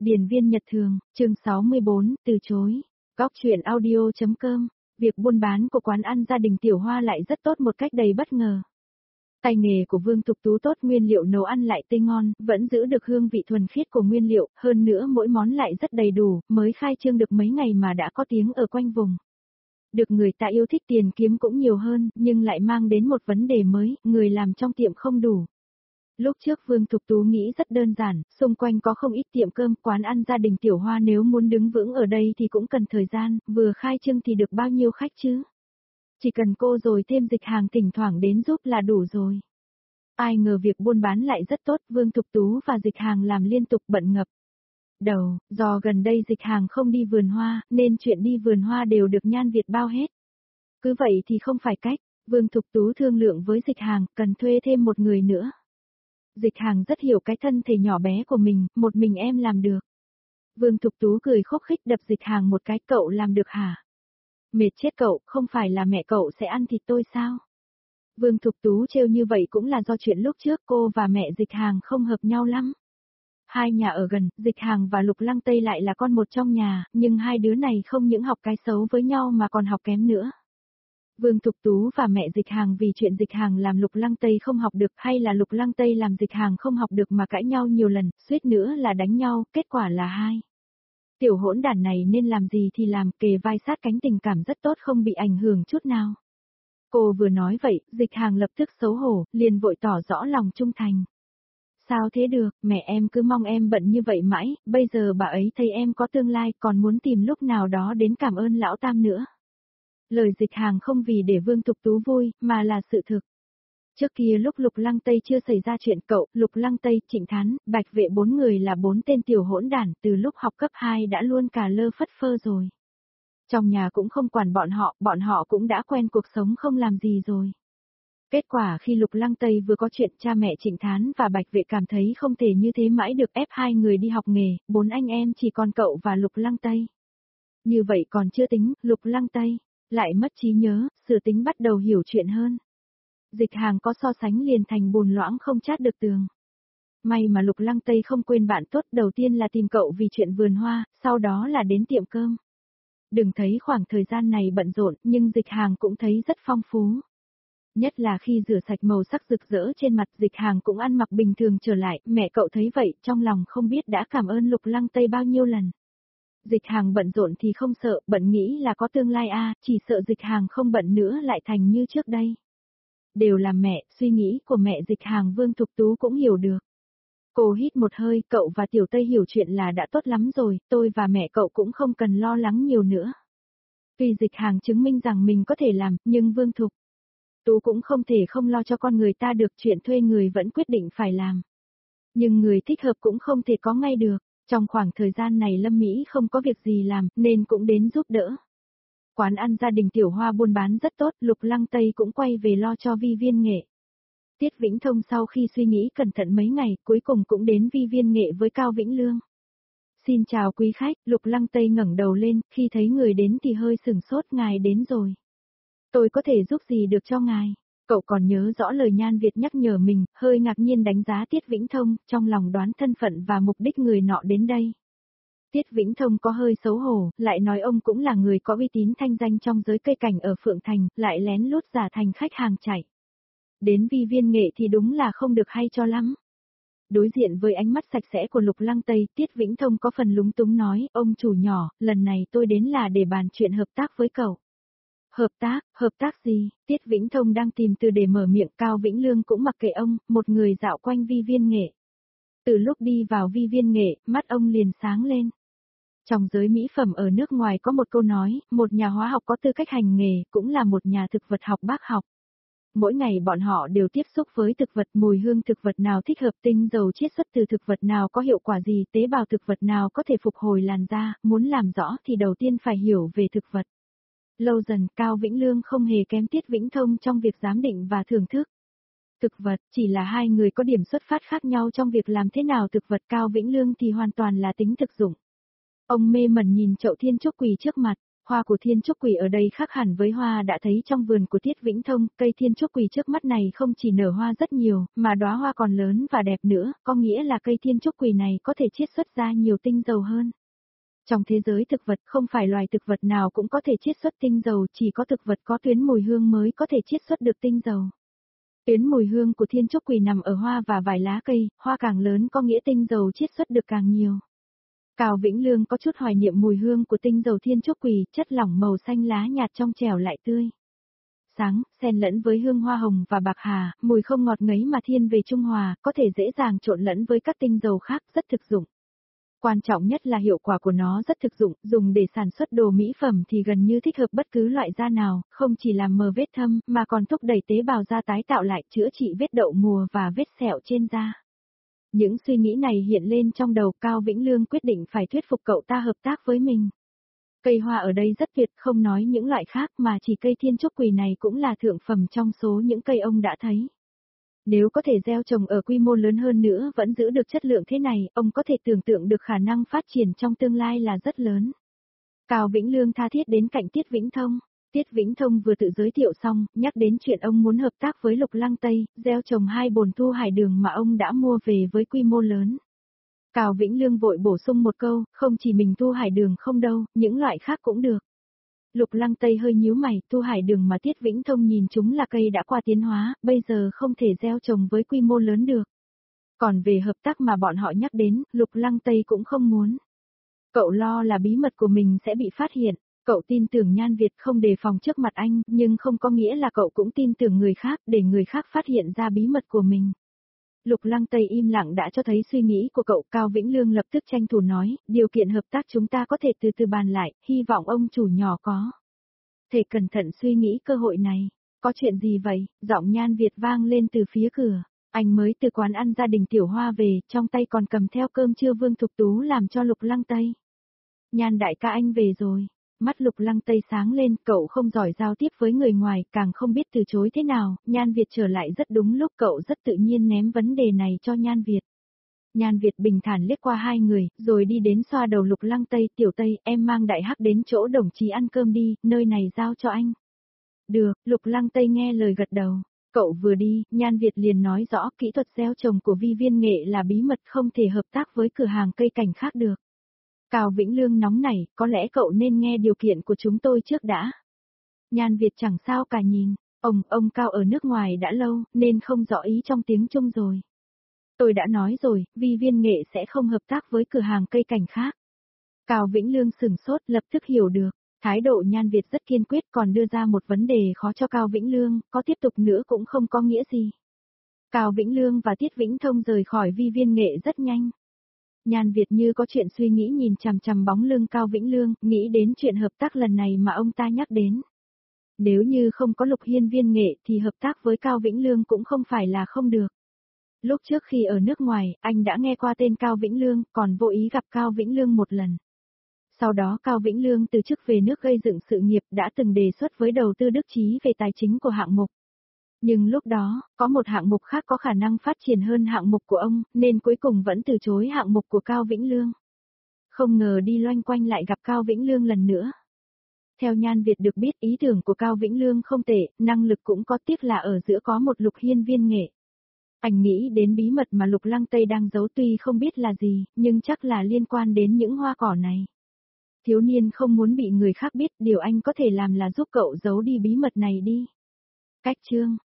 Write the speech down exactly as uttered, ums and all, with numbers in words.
Điền viên nhật thường, chương sáu mươi bốn, từ chối. Góc truyện audio.com, việc buôn bán của quán ăn gia đình Tiểu Hoa lại rất tốt một cách đầy bất ngờ. Tay nghề của Vương Thục Tú tốt, nguyên liệu nấu ăn lại tươi ngon, vẫn giữ được hương vị thuần khiết của nguyên liệu, hơn nữa mỗi món lại rất đầy đủ, mới khai trương được mấy ngày mà đã có tiếng ở quanh vùng. Được người ta yêu thích, tiền kiếm cũng nhiều hơn, nhưng lại mang đến một vấn đề mới, người làm trong tiệm không đủ. Lúc trước Vương Thục Tú nghĩ rất đơn giản, xung quanh có không ít tiệm cơm, quán ăn gia đình Tiểu Hoa nếu muốn đứng vững ở đây thì cũng cần thời gian, vừa khai trương thì được bao nhiêu khách chứ? Chỉ cần cô rồi thêm dịch hàng thỉnh thoảng đến giúp là đủ rồi. Ai ngờ việc buôn bán lại rất tốt, Vương Thục Tú và dịch hàng làm liên tục bận ngập. Đầu, do gần đây dịch hàng không đi vườn hoa, nên chuyện đi vườn hoa đều được Nhan Việt bao hết. Cứ vậy thì không phải cách, Vương Thục Tú thương lượng với dịch hàng, cần thuê thêm một người nữa. Dịch hàng rất hiểu cái thân thể nhỏ bé của mình, một mình em làm được. Vương Thục Tú cười khúc khích đập dịch hàng một cái, cậu làm được hả? Mệt chết cậu, không phải là mẹ cậu sẽ ăn thịt tôi sao? Vương Thục Tú trêu như vậy cũng là do chuyện lúc trước cô và mẹ dịch hàng không hợp nhau lắm. Hai nhà ở gần, dịch hàng và Lục Lăng Tây lại là con một trong nhà, nhưng hai đứa này không những học cái xấu với nhau mà còn học kém nữa. Vương Thục Tú và mẹ dịch hàng vì chuyện dịch hàng làm Lục Lăng Tây không học được, hay là Lục Lăng Tây làm dịch hàng không học được mà cãi nhau nhiều lần, suýt nữa là đánh nhau, kết quả là hai. Tiểu hỗn đản này nên làm gì thì làm, kề vai sát cánh, tình cảm rất tốt, không bị ảnh hưởng chút nào. Cô vừa nói vậy, dịch hàng lập tức xấu hổ, liền vội tỏ rõ lòng trung thành. Sao thế được, mẹ em cứ mong em bận như vậy mãi, bây giờ bà ấy thấy em có tương lai, còn muốn tìm lúc nào đó đến cảm ơn lão Tam nữa. Lời dịch hàng không vì để Vương Thục Tú vui, mà là sự thực. Trước kia lúc Lục Lăng Tây chưa xảy ra chuyện, cậu, Lục Lăng Tây, Trịnh Thán, Bạch Vệ bốn người là bốn tên tiểu hỗn đản, từ lúc học cấp hai đã luôn cà lơ phất phơ rồi. Trong nhà cũng không quản bọn họ, bọn họ cũng đã quen cuộc sống không làm gì rồi. Kết quả khi Lục Lăng Tây vừa có chuyện, cha mẹ Trịnh Thán và Bạch Vệ cảm thấy không thể như thế mãi được, ép hai người đi học nghề, bốn anh em chỉ còn cậu và Lục Lăng Tây. Như vậy còn chưa tính, Lục Lăng Tây lại mất trí nhớ, sửa tính bắt đầu hiểu chuyện hơn. Dịch hàng có so sánh liền thành bùn loãng không chát được tường. May mà Lục Lăng Tây không quên bạn tốt, đầu tiên là tìm cậu vì chuyện vườn hoa, sau đó là đến tiệm cơm. Đừng thấy khoảng thời gian này bận rộn, nhưng dịch hàng cũng thấy rất phong phú. Nhất là khi rửa sạch màu sắc rực rỡ trên mặt, dịch hàng cũng ăn mặc bình thường trở lại, mẹ cậu thấy vậy, trong lòng không biết đã cảm ơn Lục Lăng Tây bao nhiêu lần. Dịch hàng bận rộn thì không sợ, bận nghĩ là có tương lai a, à, chỉ sợ dịch hàng không bận nữa lại thành như trước đây. Đều là mẹ, suy nghĩ của mẹ dịch hàng Vương Thục Tú cũng hiểu được. Cô hít một hơi, cậu và Tiểu Tây hiểu chuyện là đã tốt lắm rồi, tôi và mẹ cậu cũng không cần lo lắng nhiều nữa. Tuy dịch hàng chứng minh rằng mình có thể làm, nhưng Vương Thục Tú cũng không thể không lo cho con người ta được, chuyện thuê người vẫn quyết định phải làm. Nhưng người thích hợp cũng không thể có ngay được. Trong khoảng thời gian này Lâm Mỹ không có việc gì làm, nên cũng đến giúp đỡ. Quán ăn gia đình Tiểu Hoa buôn bán rất tốt, Lục Lăng Tây cũng quay về lo cho Vi Viên Nghệ. Tiết Vĩnh Thông sau khi suy nghĩ cẩn thận mấy ngày, cuối cùng cũng đến Vi Viên Nghệ với Cao Vĩnh Lương. Xin chào quý khách, Lục Lăng Tây ngẩng đầu lên, khi thấy người đến thì hơi sửng sốt, ngài đến rồi. Tôi có thể giúp gì được cho ngài? Cậu còn nhớ rõ lời Nhan Việt nhắc nhở mình, hơi ngạc nhiên đánh giá Tiết Vĩnh Thông, trong lòng đoán thân phận và mục đích người nọ đến đây. Tiết Vĩnh Thông có hơi xấu hổ, lại nói ông cũng là người có uy tín thanh danh trong giới cây cảnh ở Phượng Thành, lại lén lút giả thành khách hàng chạy. Đến Vi Viên Nghệ thì đúng là không được hay cho lắm. Đối diện với ánh mắt sạch sẽ của Lục Lăng Tây, Tiết Vĩnh Thông có phần lúng túng nói, ông chủ nhỏ, lần này tôi đến là để bàn chuyện hợp tác với cậu. Hợp tác, hợp tác gì? Tiết Vĩnh Thông đang tìm từ để mở miệng, Cao Vĩnh Lương cũng mặc kệ ông, một người dạo quanh Vi Viên Nghệ. Từ lúc đi vào Vi Viên Nghệ, mắt ông liền sáng lên. Trong giới mỹ phẩm ở nước ngoài có một câu nói, một nhà hóa học có tư cách hành nghề, cũng là một nhà thực vật học bác học. Mỗi ngày bọn họ đều tiếp xúc với thực vật, mùi hương thực vật nào thích hợp, tinh dầu chiết xuất từ thực vật nào có hiệu quả gì, tế bào thực vật nào có thể phục hồi làn da, muốn làm rõ thì đầu tiên phải hiểu về thực vật. Lâu dần, Cao Vĩnh Lương không hề kém Tiết Vĩnh Thông trong việc giám định và thưởng thức. Thực vật, chỉ là hai người có điểm xuất phát khác nhau trong việc làm thế nào thực vật, Cao Vĩnh Lương thì hoàn toàn là tính thực dụng. Ông mê mẩn nhìn chậu thiên trúc quỳ trước mặt, Hoa của thiên trúc quỷ ở đây khác hẳn với hoa đã thấy trong vườn của Tiết Vĩnh Thông, cây thiên trúc quỷ trước mắt này không chỉ nở hoa rất nhiều, mà đóa hoa còn lớn và đẹp nữa, có nghĩa là cây thiên trúc quỷ này có thể chiết xuất ra nhiều tinh dầu hơn. Trong thế giới thực vật không phải loài thực vật nào cũng có thể chiết xuất tinh dầu, chỉ có thực vật có tuyến mùi hương mới có thể chiết xuất được tinh dầu. Tuyến mùi hương của thiên trúc quỷ nằm ở hoa và vài lá cây, hoa càng lớn có nghĩa tinh dầu chiết xuất được càng nhiều. Cao Vĩnh Lương có chút hoài niệm mùi hương của tinh dầu thiên trúc quỷ, chất lỏng màu xanh lá nhạt trong trẻo lại tươi sáng, xen lẫn với hương hoa hồng và bạc hà, mùi không ngọt ngấy mà thiên về trung hòa, có thể dễ dàng trộn lẫn với các tinh dầu khác, rất thực dụng. Quan trọng nhất là hiệu quả của nó rất thực dụng, dùng để sản xuất đồ mỹ phẩm thì gần như thích hợp bất cứ loại da nào, không chỉ làm mờ vết thâm mà còn thúc đẩy tế bào da tái tạo lại, chữa trị vết đậu mùa và vết sẹo trên da. Những suy nghĩ này hiện lên trong đầu, Cao Vĩnh Lương quyết định phải thuyết phục cậu ta hợp tác với mình. Cây hoa ở đây rất tuyệt, không nói những loại khác mà chỉ cây thiên trúc quỷ này cũng là thượng phẩm trong số những cây ông đã thấy. Nếu có thể gieo trồng ở quy mô lớn hơn nữa vẫn giữ được chất lượng thế này, ông có thể tưởng tượng được khả năng phát triển trong tương lai là rất lớn. Cao Vĩnh Lương tha thiết đến cạnh Tiết Vĩnh Thông. Tiết Vĩnh Thông vừa tự giới thiệu xong, nhắc đến chuyện ông muốn hợp tác với Lục Lăng Tây, gieo trồng hai bồn thu hải đường mà ông đã mua về với quy mô lớn. Cao Vĩnh Lương vội bổ sung một câu, không chỉ mình thu hải đường không đâu, những loại khác cũng được. Lục Lăng Tây hơi nhíu mày, thu hải đường mà Tiết Vĩnh Thông nhìn chúng là cây đã qua tiến hóa, bây giờ không thể gieo trồng với quy mô lớn được. Còn về hợp tác mà bọn họ nhắc đến, Lục Lăng Tây cũng không muốn. Cậu lo là bí mật của mình sẽ bị phát hiện. Cậu tin tưởng Nhan Việt không đề phòng trước mặt anh, nhưng không có nghĩa là cậu cũng tin tưởng người khác để người khác phát hiện ra bí mật của mình. Lục Lăng Tây im lặng đã cho thấy suy nghĩ của cậu. Cao Vĩnh Lương lập tức tranh thủ nói, điều kiện hợp tác chúng ta có thể từ từ bàn lại, hy vọng ông chủ nhỏ có thể cẩn thận suy nghĩ cơ hội này. Có chuyện gì vậy? Giọng Nhan Việt vang lên từ phía cửa. Anh mới từ quán ăn gia đình Tiểu Hoa về, trong tay còn cầm theo cơm trưa Vương Thục Tú làm cho Lục Lăng Tây. Nhan đại ca anh về rồi. Mắt Lục Lăng Tây sáng lên, cậu không giỏi giao tiếp với người ngoài, càng không biết từ chối thế nào, Nhan Việt trở lại rất đúng lúc, cậu rất tự nhiên ném vấn đề này cho Nhan Việt. Nhan Việt bình thản liếc qua hai người, rồi đi đến xoa đầu Lục Lăng Tây, Tiểu Tây, em mang đại hắc đến chỗ đồng chí ăn cơm đi, nơi này giao cho anh. Được, Lục Lăng Tây nghe lời gật đầu. Cậu vừa đi, Nhan Việt liền nói rõ kỹ thuật gieo trồng của Vi Viên Nghệ là bí mật, không thể hợp tác với cửa hàng cây cảnh khác được. Cao Vĩnh Lương nóng nảy, có lẽ cậu nên nghe điều kiện của chúng tôi trước đã. Nhan Việt chẳng sao cả nhìn, ông, ông Cao ở nước ngoài đã lâu, nên không rõ ý trong tiếng Trung rồi. Tôi đã nói rồi, Vi Viên Nghệ sẽ không hợp tác với cửa hàng cây cảnh khác. Cao Vĩnh Lương sửng sốt, lập tức hiểu được. Thái độ Nhan Việt rất kiên quyết, còn đưa ra một vấn đề khó cho Cao Vĩnh Lương, có tiếp tục nữa cũng không có nghĩa gì. Cao Vĩnh Lương và Tiết Vĩnh Thông rời khỏi Vi Viên Nghệ rất nhanh. Nhan Việt như có chuyện suy nghĩ nhìn chằm chằm bóng lưng Cao Vĩnh Lương, nghĩ đến chuyện hợp tác lần này mà ông ta nhắc đến. Nếu như không có Lục Hiên Viên Nghệ thì hợp tác với Cao Vĩnh Lương cũng không phải là không được. Lúc trước khi ở nước ngoài, anh đã nghe qua tên Cao Vĩnh Lương, còn vô ý gặp Cao Vĩnh Lương một lần. Sau đó Cao Vĩnh Lương từ chức về nước gây dựng sự nghiệp, đã từng đề xuất với đầu tư Đức Chí về tài chính của hạng mục. Nhưng lúc đó, có một hạng mục khác có khả năng phát triển hơn hạng mục của ông, nên cuối cùng vẫn từ chối hạng mục của Cao Vĩnh Lương. Không ngờ đi loanh quanh lại gặp Cao Vĩnh Lương lần nữa. Theo Nhan Việt được biết, ý tưởng của Cao Vĩnh Lương không tệ, năng lực cũng có, tiếc là ở giữa có một Lục Hiên Viên Nghệ. Anh nghĩ đến bí mật mà Lục Lăng Tây đang giấu, tuy không biết là gì, nhưng chắc là liên quan đến những hoa cỏ này. Thiếu niên không muốn bị người khác biết, điều anh có thể làm là giúp cậu giấu đi bí mật này đi. Cách chương